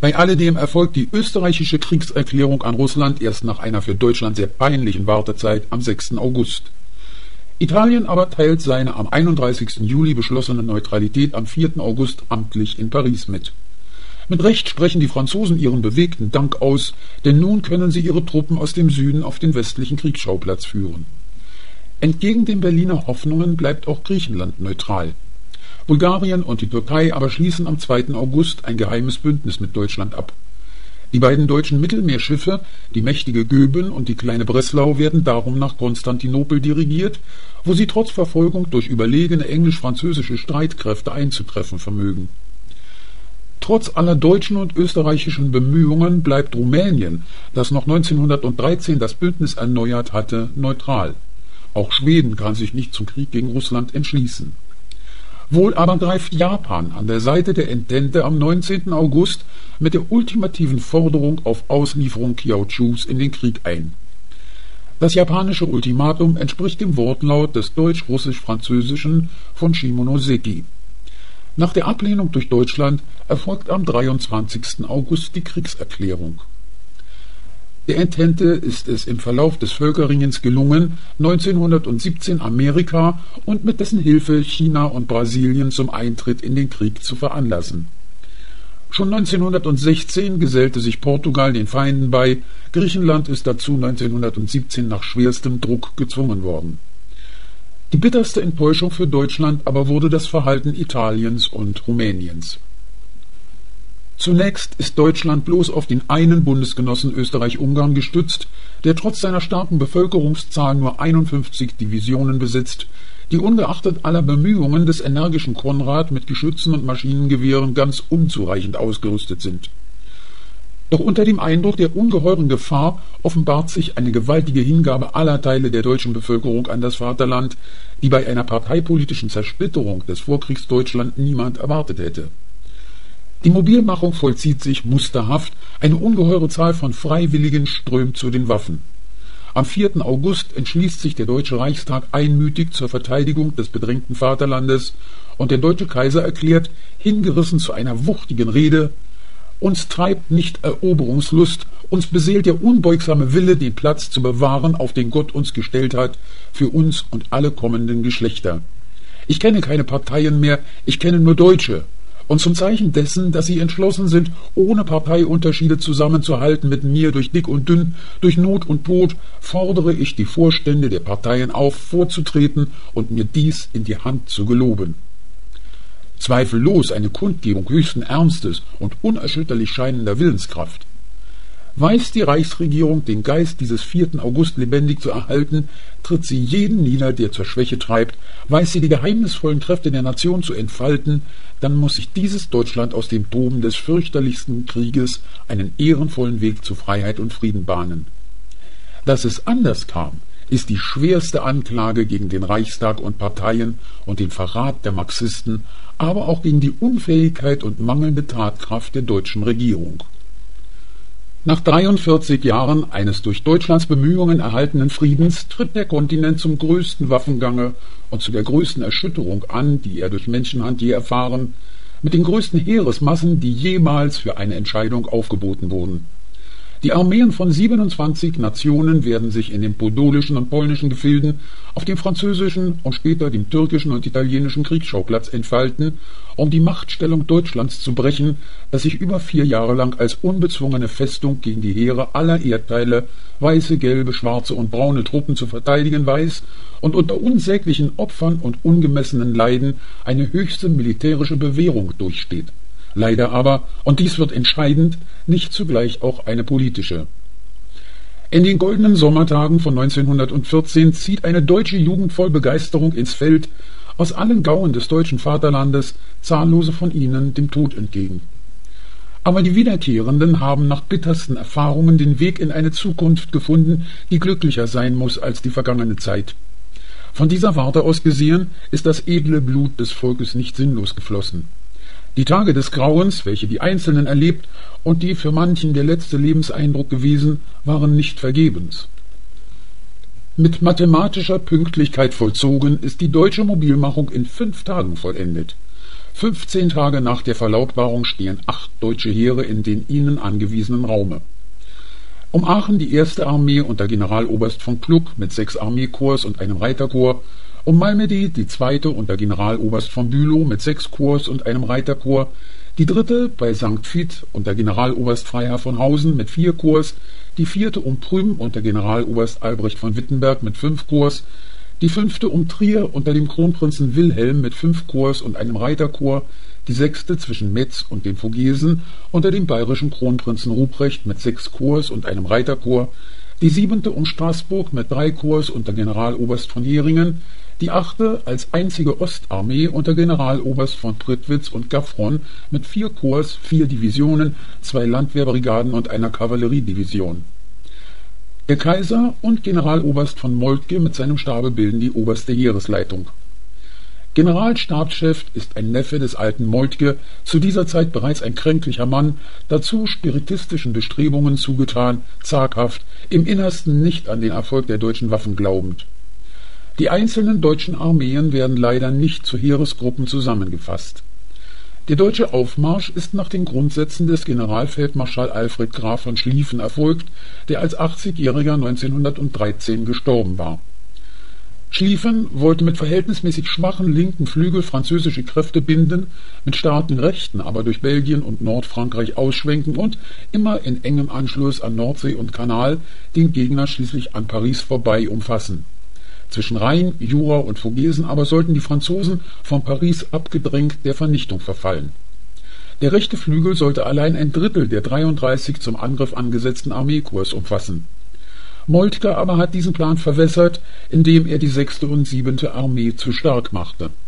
Bei alledem erfolgt die österreichische Kriegserklärung an Russland erst nach einer für Deutschland sehr peinlichen Wartezeit am 6. August. Italien aber teilt seine am 31. Juli beschlossene Neutralität am 4. August amtlich in Paris mit. Mit Recht sprechen die Franzosen ihren bewegten Dank aus, denn nun können sie ihre Truppen aus dem Süden auf den westlichen Kriegsschauplatz führen. Entgegen den Berliner Hoffnungen bleibt auch Griechenland neutral. Bulgarien und die Türkei aber schließen am 2. August ein geheimes Bündnis mit Deutschland ab. Die beiden deutschen Mittelmeerschiffe, die mächtige Göben und die kleine Breslau, werden darum nach Konstantinopel dirigiert, wo sie trotz Verfolgung durch überlegene englisch-französische Streitkräfte einzutreffen vermögen. Trotz aller deutschen und österreichischen Bemühungen bleibt Rumänien, das noch 1913 das Bündnis erneuert hatte, neutral. Auch Schweden kann sich nicht zum Krieg gegen Russland entschließen. Wohl aber greift Japan an der Seite der Entente am 19. August mit der ultimativen Forderung auf Auslieferung Kiaochus in den Krieg ein. Das japanische Ultimatum entspricht dem Wortlaut des deutsch-russisch-französischen von Shimonoseki. Nach der Ablehnung durch Deutschland erfolgt am 23. August die Kriegserklärung. Der Entente ist es im Verlauf des Völkerringens gelungen, 1917 Amerika und mit dessen Hilfe China und Brasilien zum Eintritt in den Krieg zu veranlassen. Schon 1916 gesellte sich Portugal den Feinden bei, Griechenland ist dazu 1917 nach schwerstem Druck gezwungen worden. Die bitterste Enttäuschung für Deutschland aber wurde das Verhalten Italiens und Rumäniens. Zunächst ist Deutschland bloß auf den einen Bundesgenossen Österreich-Ungarn gestützt, der trotz seiner starken Bevölkerungszahl nur 51 Divisionen besitzt, die ungeachtet aller Bemühungen des energischen Konrad mit Geschützen und Maschinengewehren ganz unzureichend ausgerüstet sind. Doch unter dem Eindruck der ungeheuren Gefahr offenbart sich eine gewaltige Hingabe aller Teile der deutschen Bevölkerung an das Vaterland, die bei einer parteipolitischen Zersplitterung des Vorkriegsdeutschland niemand erwartet hätte. Die Mobilmachung vollzieht sich musterhaft, eine ungeheure Zahl von Freiwilligen strömt zu den Waffen. Am 4. August entschließt sich der Deutsche Reichstag einmütig zur Verteidigung des bedrängten Vaterlandes und der deutsche Kaiser erklärt, hingerissen zu einer wuchtigen Rede: Uns treibt nicht Eroberungslust, uns beseelt der unbeugsame Wille, den Platz zu bewahren, auf den Gott uns gestellt hat, für uns und alle kommenden Geschlechter. Ich kenne keine Parteien mehr, ich kenne nur Deutsche. Und zum Zeichen dessen, dass sie entschlossen sind, ohne Parteiunterschiede zusammenzuhalten mit mir durch dick und dünn, durch Not und Tod, fordere ich die Vorstände der Parteien auf, vorzutreten und mir dies in die Hand zu geloben. Zweifellos eine Kundgebung höchsten Ernstes und unerschütterlich scheinender Willenskraft. Weiß die Reichsregierung den Geist dieses 4. August lebendig zu erhalten, tritt sie jeden nieder, der zur Schwäche treibt, weiß sie die geheimnisvollen Kräfte der Nation zu entfalten, dann muss sich dieses Deutschland aus dem Toben des fürchterlichsten Krieges einen ehrenvollen Weg zu Freiheit und Frieden bahnen. Dass es anders kam, ist die schwerste Anklage gegen den Reichstag und Parteien und den Verrat der Marxisten, aber auch gegen die Unfähigkeit und mangelnde Tatkraft der deutschen Regierung. Nach 43 Jahren eines durch Deutschlands Bemühungen erhaltenen Friedens tritt der Kontinent zum größten Waffengange und zu der größten Erschütterung an, die er durch Menschenhand je erfahren, mit den größten Heeresmassen, die jemals für eine Entscheidung aufgeboten wurden. Die Armeen von 27 Nationen werden sich in den podolischen und polnischen Gefilden, auf dem französischen und später dem türkischen und italienischen Kriegsschauplatz entfalten, um die Machtstellung Deutschlands zu brechen, das sich über 4 Jahre lang als unbezwungene Festung gegen die Heere aller Erdteile, weiße, gelbe, schwarze und braune Truppen zu verteidigen weiß und unter unsäglichen Opfern und ungemessenen Leiden eine höchste militärische Bewährung durchsteht. Leider aber, und dies wird entscheidend, nicht zugleich auch eine politische. In den goldenen Sommertagen von 1914 zieht eine deutsche Jugend voll Begeisterung ins Feld, aus allen Gauen des deutschen Vaterlandes, zahllose von ihnen dem Tod entgegen. Aber die Wiederkehrenden haben nach bittersten Erfahrungen den Weg in eine Zukunft gefunden, die glücklicher sein muss als die vergangene Zeit. Von dieser Warte aus gesehen ist das edle Blut des Volkes nicht sinnlos geflossen. Die Tage des Grauens, welche die Einzelnen erlebt und die für manchen der letzte Lebenseindruck gewesen, waren nicht vergebens. Mit mathematischer Pünktlichkeit vollzogen ist die deutsche Mobilmachung in 5 Tagen vollendet. 15 Tage nach der Verlautbarung stehen 8 deutsche Heere in den ihnen angewiesenen Raume. Um Aachen die 1. Armee unter Generaloberst von Kluck mit 6 Armeekorps und einem Reiterkorps, um Malmedy die 2. unter Generaloberst von Bülow mit 6 Korps und einem Reiterkorps, die 3. bei St. Vith unter Generaloberst Freiherr von Hausen mit 4 Korps, die 4. um Prüm unter Generaloberst Albrecht von Wittenberg mit 5 Korps, die 5. um Trier unter dem Kronprinzen Wilhelm mit 5 Korps und einem Reiterkorps, die 6. zwischen Metz und den Vogesen unter dem bayerischen Kronprinzen Ruprecht mit 6 Korps und einem Reiterkorps, die 7. um Straßburg mit 3 Korps unter Generaloberst von Jeringen, die 8. als einzige Ostarmee unter Generaloberst von Prittwitz und Gaffron mit 4 Korps, 4 Divisionen, 2 Landwehrbrigaden und einer Kavalleriedivision. Der Kaiser und Generaloberst von Moltke mit seinem Stabe bilden die oberste Heeresleitung. Generalstabschef ist ein Neffe des alten Moltke, zu dieser Zeit bereits ein kränklicher Mann, dazu spiritistischen Bestrebungen zugetan, zaghaft, im Innersten nicht an den Erfolg der deutschen Waffen glaubend. Die einzelnen deutschen Armeen werden leider nicht zu Heeresgruppen zusammengefasst. Der deutsche Aufmarsch ist nach den Grundsätzen des Generalfeldmarschall Alfred Graf von Schlieffen erfolgt, der als 80-Jähriger 1913 gestorben war. Schlieffen wollte mit verhältnismäßig schwachen linken Flügel französische Kräfte binden, mit starken rechten aber durch Belgien und Nordfrankreich ausschwenken und immer in engem Anschluss an Nordsee und Kanal den Gegner schließlich an Paris vorbei umfassen. Zwischen Rhein, Jura und Vogesen aber sollten die Franzosen von Paris abgedrängt der Vernichtung verfallen. Der rechte Flügel sollte allein ein Drittel der 33 zum Angriff angesetzten Armeekorps umfassen. Moltke aber hat diesen Plan verwässert, indem er die 6. und 7. Armee zu stark machte.